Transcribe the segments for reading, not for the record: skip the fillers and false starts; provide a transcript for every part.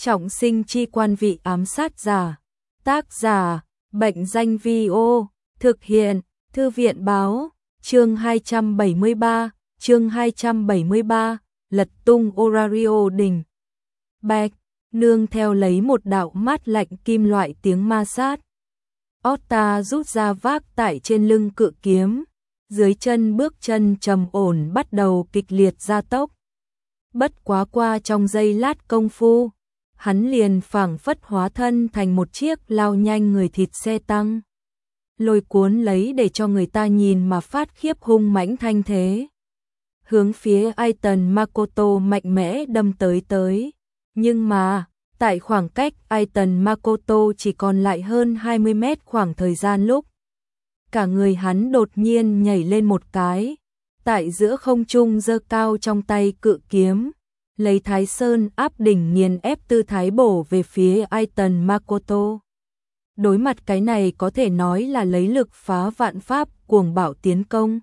Trọng sinh chi quan vị ám sát giả. Tác giả, Bệnh danh Vi-ô, thực hiện, Thư viện báo, chương 273, lật tung Orario đỉnh. Bạch, nương theo lấy một đạo mát lạnh kim loại tiếng ma sát. Otta rút ra vác tại trên lưng cự kiếm, dưới chân bước chân trầm ổn bắt đầu kịch liệt gia tốc. Bất quá qua trong giây lát công phu, hắn liền phảng phất hóa thân thành một chiếc lao nhanh người thịt xe tăng. Lôi cuốn lấy để cho người ta nhìn mà phát khiếp hung mãnh thanh thế. Hướng phía Aiton Makoto mạnh mẽ đâm tới. Nhưng mà, tại khoảng cách Aiton Makoto chỉ còn lại hơn 20 mét khoảng thời gian lúc. Cả người hắn đột nhiên nhảy lên một cái, tại giữa không trung giơ cao trong tay cự kiếm, lấy Thái Sơn áp đỉnh nghiền ép tư thái bổ về phía Aiton Makoto. Đối mặt cái này có thể nói là lấy lực phá vạn pháp cuồng bạo tiến công.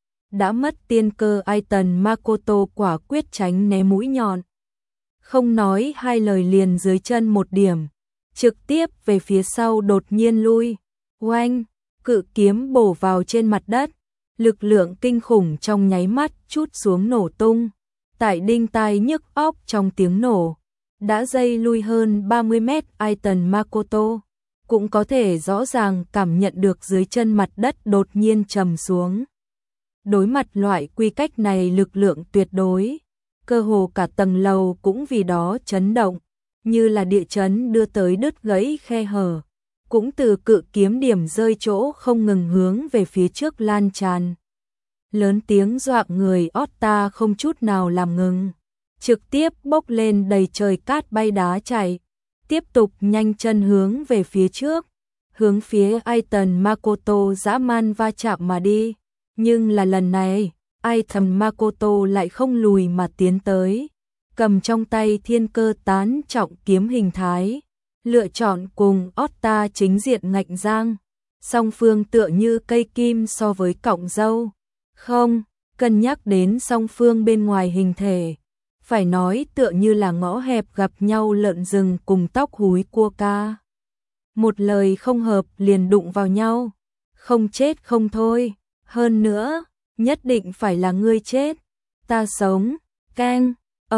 Đã mất tiên cơ Aiton Makoto quả quyết tránh né mũi nhọn. Không nói hai lời liền dưới chân một điểm, trực tiếp về phía sau đột nhiên lui. Oanh, cự kiếm bổ vào trên mặt đất, lực lượng kinh khủng trong nháy mắt chút xuống nổ tung. Tại đinh tai nhức óc trong tiếng nổ, đã dây lui hơn 30 mét Aiton Makoto, cũng có thể rõ ràng cảm nhận được dưới chân mặt đất đột nhiên trầm xuống. Đối mặt loại quy cách này lực lượng tuyệt đối, cơ hồ cả tầng lầu cũng vì đó chấn động, như là địa chấn đưa tới đứt gãy khe hở, cũng từ cự kiếm điểm rơi chỗ không ngừng hướng về phía trước lan tràn. Lớn tiếng dọa người Otta không chút nào làm ngừng, trực tiếp bốc lên đầy trời cát bay đá chạy, tiếp tục nhanh chân hướng về phía trước, hướng phía Aiton Makoto dã man va chạm mà đi. Nhưng là lần này, Aiton Makoto lại không lùi mà tiến tới, cầm trong tay thiên cơ tán trọng kiếm hình thái, lựa chọn cùng Otta chính diện ngạnh giang, song phương tựa như cây kim so với cọng dâu. Không, cân nhắc đến song phương bên ngoài hình thể, phải nói tựa như là ngõ hẹp gặp nhau lợn rừng cùng tóc húi cua ca. Một lời không hợp liền đụng vào nhau, không chết không thôi, hơn nữa, nhất định phải là ngươi chết, ta sống, keng,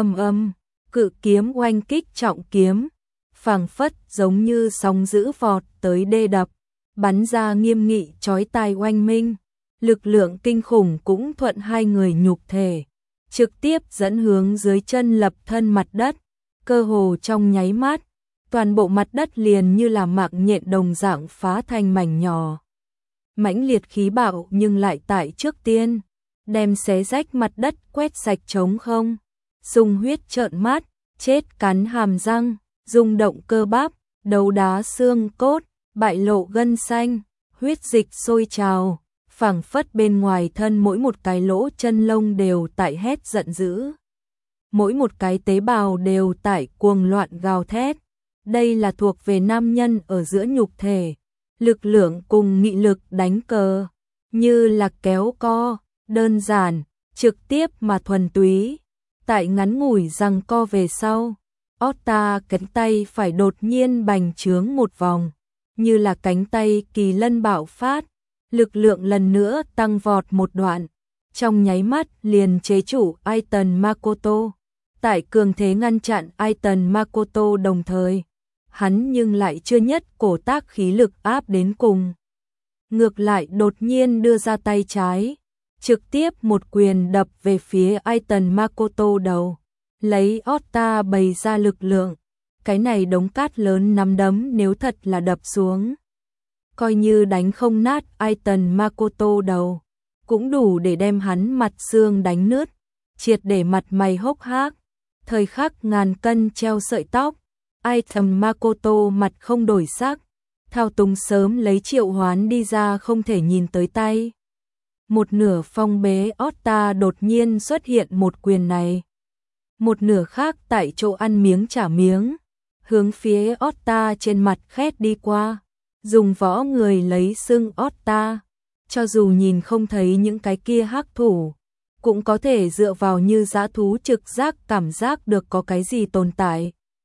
cự kiếm oanh kích trọng kiếm, phảng phất giống như sóng dữ vọt tới đê đập, bắn ra nghiêm nghị chói tai oanh minh. Lực lượng kinh khủng cũng thuận hai người nhục thể, trực tiếp dẫn hướng dưới chân lập thân mặt đất, cơ hồ trong nháy mắt, toàn bộ mặt đất liền như là mạng nhện đồng dạng phá thành mảnh nhỏ. Mãnh liệt khí bạo nhưng lại tại trước tiên, đem xé rách mặt đất quét sạch trống không, dùng huyết trợn mắt, chết cắn hàm răng, rung động cơ bắp, đấu đá xương cốt, bại lộ gân xanh, huyết dịch sôi trào. Phảng phất bên ngoài thân mỗi một cái lỗ chân lông đều tại hét giận dữ. Mỗi một cái tế bào đều tại cuồng loạn gào thét. Đây là thuộc về nam nhân ở giữa nhục thể. Lực lượng cùng nghị lực đánh cờ. Như là kéo co, đơn giản, trực tiếp mà thuần túy. Tại ngắn ngủi giằng co về sau. Otta cánh tay phải đột nhiên bành trướng một vòng. Như là cánh tay kỳ lân bạo phát. Lực lượng lần nữa tăng vọt một đoạn, trong nháy mắt liền chế chủ Aiton Makoto. Tại cường thế ngăn chặn Aiton Makoto đồng thời, hắn nhưng lại chưa nhất cổ tác khí lực áp đến cùng. Ngược lại đột nhiên đưa ra tay trái, trực tiếp một quyền đập về phía Aiton Makoto đầu, lấy Otta bày ra lực lượng. Cái này đống cát lớn nắm đấm nếu thật là đập xuống, coi như đánh không nát Aiton Makoto đầu, cũng đủ để đem hắn mặt xương đánh nứt, triệt để mặt mày hốc hác. Thời khắc ngàn cân treo sợi tóc, Aiton Makoto mặt không đổi sắc, thao túng sớm lấy triệu hoán đi ra không thể nhìn tới tay. Một nửa phong bế Otta đột nhiên xuất hiện một quyền này, một nửa khác tại chỗ ăn miếng trả miếng, hướng phía Otta trên mặt khét đi qua. Dùng võ người lấy xương Otta, cho dù nhìn không thấy những cái kia hắc thủ, cũng có thể dựa vào như dã thú trực giác cảm giác được có cái gì tồn tại.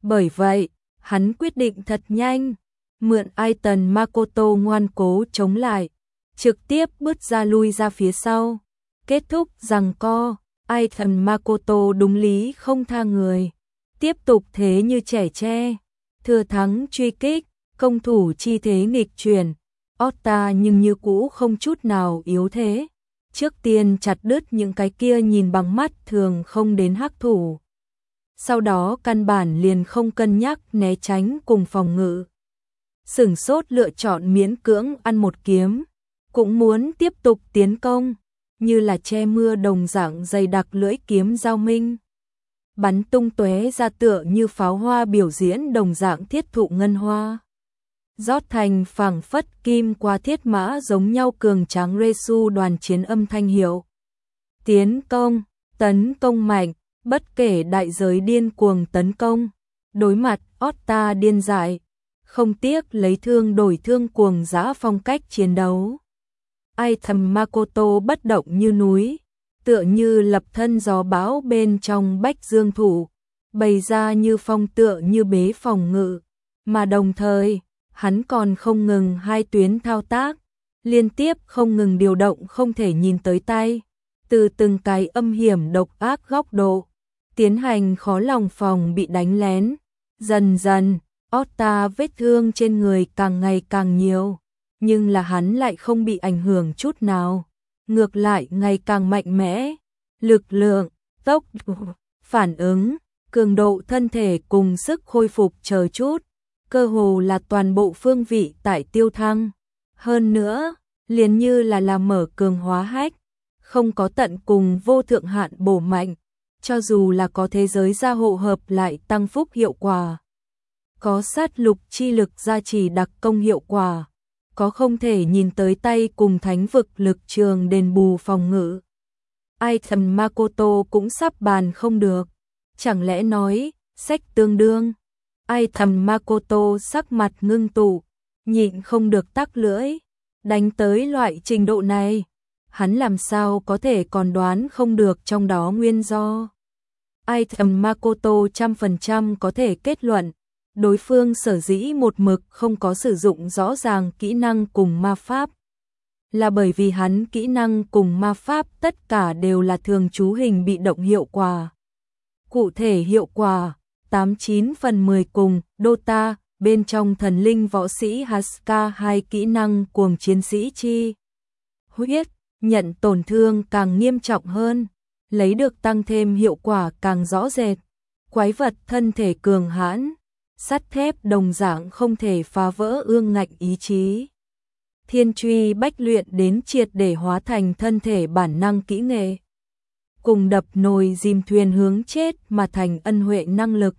Bởi vậy, hắn quyết định thật nhanh, mượn Aiton Makoto ngoan cố chống lại, trực tiếp bứt ra lui ra phía sau, kết thúc giằng co. Aiton Makoto đúng lý không tha người, tiếp tục thế như trẻ tre, thừa thắng truy kích, công thủ chi thế nghịch chuyển. Ota nhưng như cũ không chút nào yếu thế, trước tiên chặt đứt những cái kia nhìn bằng mắt thường không đến hắc thủ. Sau đó căn bản liền không cân nhắc né tránh cùng phòng ngự. Sửng sốt lựa chọn miễn cưỡng ăn một kiếm, cũng muốn tiếp tục tiến công, như là che mưa đồng dạng dày đặc lưỡi kiếm giao minh. Bắn tung tóe ra tựa như pháo hoa biểu diễn đồng dạng thiết thụ ngân hoa. Rót thành phảng phất kim qua thiết mã giống nhau cường tráng Resu đoàn chiến âm thanh hiệu. Tiến công, tấn công mạnh, bất kể đại giới điên cuồng tấn công. Đối mặt Ota điên dại, không tiếc lấy thương đổi thương cuồng dã phong cách chiến đấu. Aiton Makoto bất động như núi, tựa như lập thân gió bão bên trong bách dương thủ, bày ra như phong tựa như bế phòng ngự, mà đồng thời, hắn còn không ngừng hai tuyến thao tác, liên tiếp không ngừng điều động không thể nhìn tới tay, từ từng cái âm hiểm độc ác góc độ, tiến hành khó lòng phòng bị đánh lén. Dần dần, Ota vết thương trên người càng ngày càng nhiều, nhưng là hắn lại không bị ảnh hưởng chút nào, ngược lại ngày càng mạnh mẽ, lực lượng, tốc độ, phản ứng, cường độ thân thể cùng sức khôi phục chờ chút, cơ hồ là toàn bộ phương vị tại tiêu thăng. Hơn nữa, liền như là mở cường hóa hách, không có tận cùng vô thượng hạn bổ mạnh, cho dù là có thế giới gia hộ hợp lại tăng phúc hiệu quả, có sát lục chi lực gia trì đặc công hiệu quả, có không thể nhìn tới tay cùng thánh vực lực trường đền bù phòng ngự. Aiton Makoto cũng sắp bàn không được, chẳng lẽ nói, sách tương đương. Aiton Makoto sắc mặt ngưng tụ, nhịn không được tắc lưỡi, đánh tới loại trình độ này, hắn làm sao có thể còn đoán không được trong đó nguyên do. Aiton Makoto 100% có thể kết luận, đối phương sở dĩ một mực không có sử dụng rõ ràng kỹ năng cùng ma pháp, là bởi vì hắn kỹ năng cùng ma pháp tất cả đều là thường trú hình bị động hiệu quả. Cụ thể hiệu quả, 89 phần 10 cùng Dota, bên trong thần linh võ sĩ Haska 2 kỹ năng cuồng chiến sĩ chi huyết, nhận tổn thương càng nghiêm trọng hơn, lấy được tăng thêm hiệu quả càng rõ rệt. Quái vật thân thể cường hãn, sắt thép đồng dạng không thể phá vỡ ương ngạnh ý chí. Thiên truy bách luyện đến triệt để hóa thành thân thể bản năng kỹ nghệ. Cùng đập nồi dìm thuyền hướng chết mà thành ân huệ năng lực.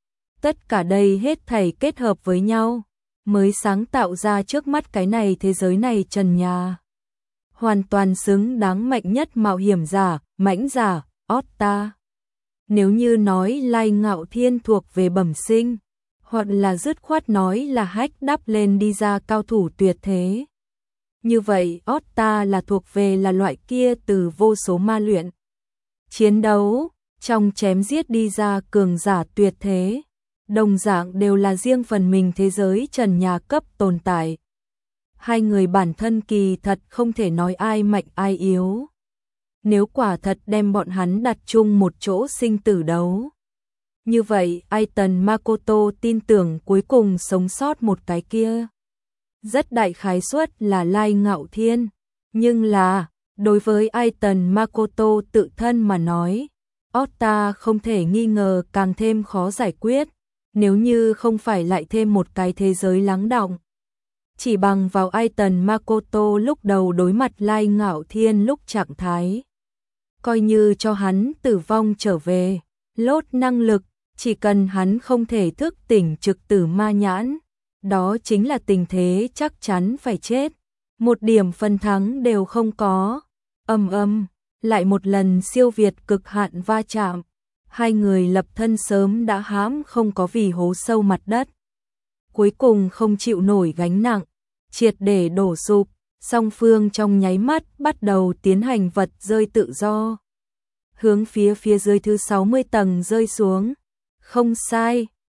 Tất cả đây hết thảy kết hợp với nhau, mới sáng tạo ra trước mắt cái này thế giới này trần nhà. Hoàn toàn xứng đáng mạnh nhất mạo hiểm giả, mãnh giả, Ota. Nếu như nói Lai Ngạo Thiên thuộc về bẩm sinh, hoặc là dứt khoát nói là hách đắp lên đi ra cao thủ tuyệt thế. Như vậy Ota là thuộc về là loại kia từ vô số ma luyện. Chiến đấu, trong chém giết đi ra cường giả tuyệt thế, đồng dạng đều là riêng phần mình thế giới trần nhà cấp tồn tại. Hai người bản thân kỳ thật không thể nói ai mạnh ai yếu. Nếu quả thật đem bọn hắn đặt chung một chỗ sinh tử đấu, như vậy Aiton Makoto tin tưởng cuối cùng sống sót một cái kia rất đại khái suất là Lai Ngạo Thiên, nhưng là đối với Aiton Makoto tự thân mà nói, Ota không thể nghi ngờ càng thêm khó giải quyết, nếu như không phải lại thêm một cái thế giới lắng đọng. Chỉ bằng vào Aiton Makoto lúc đầu đối mặt Lai Ngạo Thiên lúc trạng thái, coi như cho hắn tử vong trở về, lốt năng lực, chỉ cần hắn không thể thức tỉnh trực tử ma nhãn, đó chính là tình thế chắc chắn phải chết, một điểm phần thắng đều không có. Lại một lần siêu việt cực hạn va chạm, hai người lập thân sớm đã hãm không có vì hố sâu mặt đất. Cuối cùng không chịu nổi gánh nặng, triệt để đổ sụp, song phương trong nháy mắt bắt đầu tiến hành vật rơi tự do. Hướng phía dưới thứ 60 tầng rơi xuống. Không sai,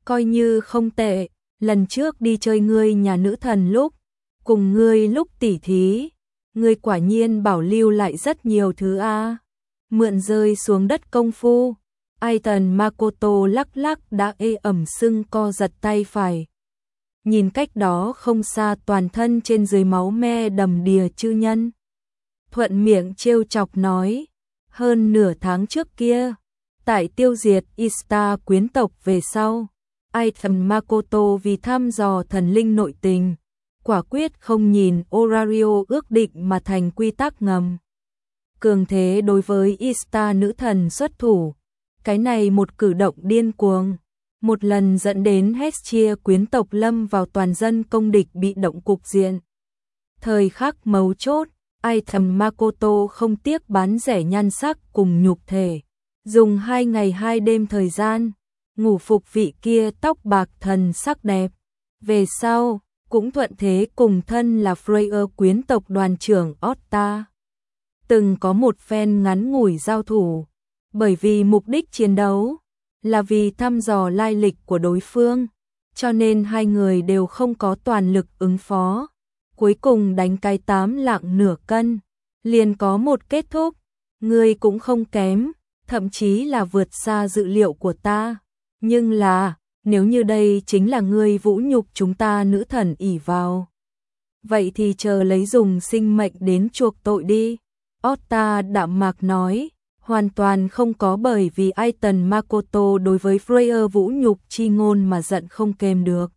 coi như không tệ, lần trước đi chơi ngươi nhà nữ thần lúc, cùng ngươi lúc tỉ thí, ngươi quả nhiên bảo lưu lại rất nhiều thứ a. Mượn rơi xuống đất công phu, Aiton Makoto lắc lắc đã ê ẩm sưng co giật tay phải. Nhìn cách đó không xa toàn thân trên dưới máu me đầm đìa chư nhân. Thuận miệng trêu chọc nói, hơn nửa tháng trước kia, tại tiêu diệt Ista quyến tộc về sau, Aiton Makoto vì thăm dò thần linh nội tình, quả quyết không nhìn Orario ước định mà thành quy tắc ngầm. Cường thế đối với Ista nữ thần xuất thủ, cái này một cử động điên cuồng, một lần dẫn đến Hestia quyến tộc lâm vào toàn dân công địch bị động cục diện. Thời khắc mấu chốt, Aiton Makoto không tiếc bán rẻ nhan sắc cùng nhục thể, dùng 2 ngày 2 đêm thời gian, ngủ phục vị kia tóc bạc thần sắc đẹp. Về sau, cũng thuận thế cùng thân là Freya quyến tộc đoàn trưởng Otta. Từng có một phen ngắn ngủi giao thủ, bởi vì mục đích chiến đấu là vì thăm dò lai lịch của đối phương, cho nên hai người đều không có toàn lực ứng phó. Cuối cùng đánh cái 8 lạng nửa cân, liền có một kết thúc, ngươi cũng không kém, thậm chí là vượt xa dự liệu của ta. Nhưng là, nếu như đây chính là ngươi vũ nhục chúng ta nữ thần ỷ vào, vậy thì chờ lấy dùng sinh mệnh đến chuộc tội đi. Otta đạm mạc nói, hoàn toàn không có bởi vì Aiton Makoto đối với Freya vũ nhục chi ngôn mà giận không kềm được.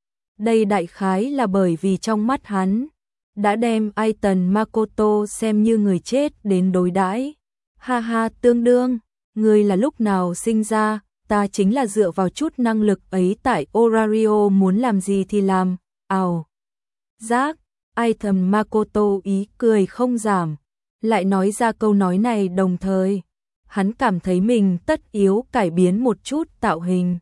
Đây đại khái là bởi vì trong mắt hắn, đã đem Aiton Makoto xem như người chết đến đối đãi. Ha ha, tương đương, ngươi là lúc nào sinh ra, ta chính là dựa vào chút năng lực ấy tại Orario muốn làm gì thì làm, ào. Giác, Aiton Makoto ý cười không giảm, lại nói ra câu nói này đồng thời, hắn cảm thấy mình tất yếu cải biến một chút tạo hình.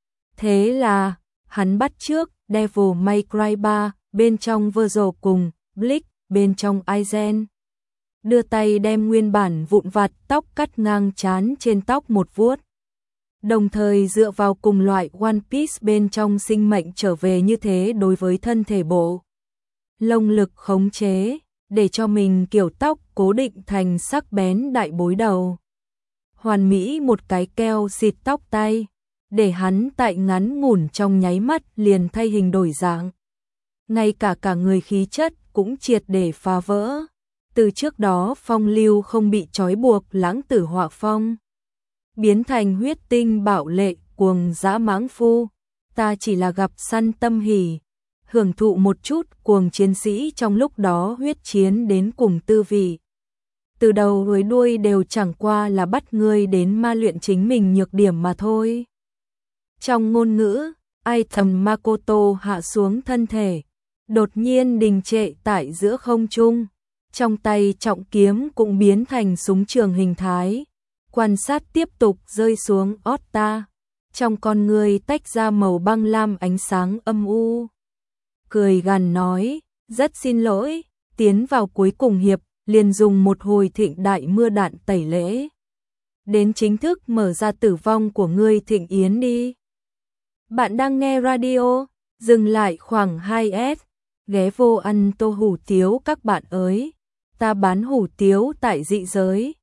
Thế là, hắn bắt chước Devil May Cry 3 bên trong Virgil cùng Bleach bên trong Aizen. Đưa tay đem nguyên bản vụn vặt tóc cắt ngang trán trên tóc một vuốt. Đồng thời dựa vào cùng loại One Piece bên trong sinh mệnh trở về như thế đối với thân thể bộ. Lông lực khống chế, để cho mình kiểu tóc cố định thành sắc bén đại bối đầu. Hoàn mỹ một cái keo xịt tóc tay, để hắn tại ngắn ngủn trong nháy mắt liền thay hình đổi dạng. Ngay cả người khí chất cũng triệt để phá vỡ. Từ trước đó phong lưu không bị trói buộc lãng tử họa phong, biến thành huyết tinh bạo lệ cuồng dã mãng phu. Ta chỉ là gặp săn tâm hỉ, hưởng thụ một chút cuồng chiến sĩ trong lúc đó huyết chiến đến cùng tư vị. Từ đầu tới đuôi đều chẳng qua là bắt ngươi đến ma luyện chính mình nhược điểm mà thôi. Trong ngôn ngữ, Aiton Makoto hạ xuống thân thể, đột nhiên đình trệ tại giữa không trung, trong tay trọng kiếm cũng biến thành súng trường hình thái, quan sát tiếp tục rơi xuống Otta, trong con người tách ra màu băng lam ánh sáng âm u. Cười gằn nói, rất xin lỗi, tiến vào cuối cùng hiệp, liền dùng một hồi thịnh đại mưa đạn tẩy lễ. Đến chính thức mở ra tử vong của ngươi thịnh yến đi. Bạn đang nghe radio, dừng lại khoảng 2S, ghé vô ăn tô hủ tiếu các bạn ơi. Ta bán hủ tiếu tại dị giới,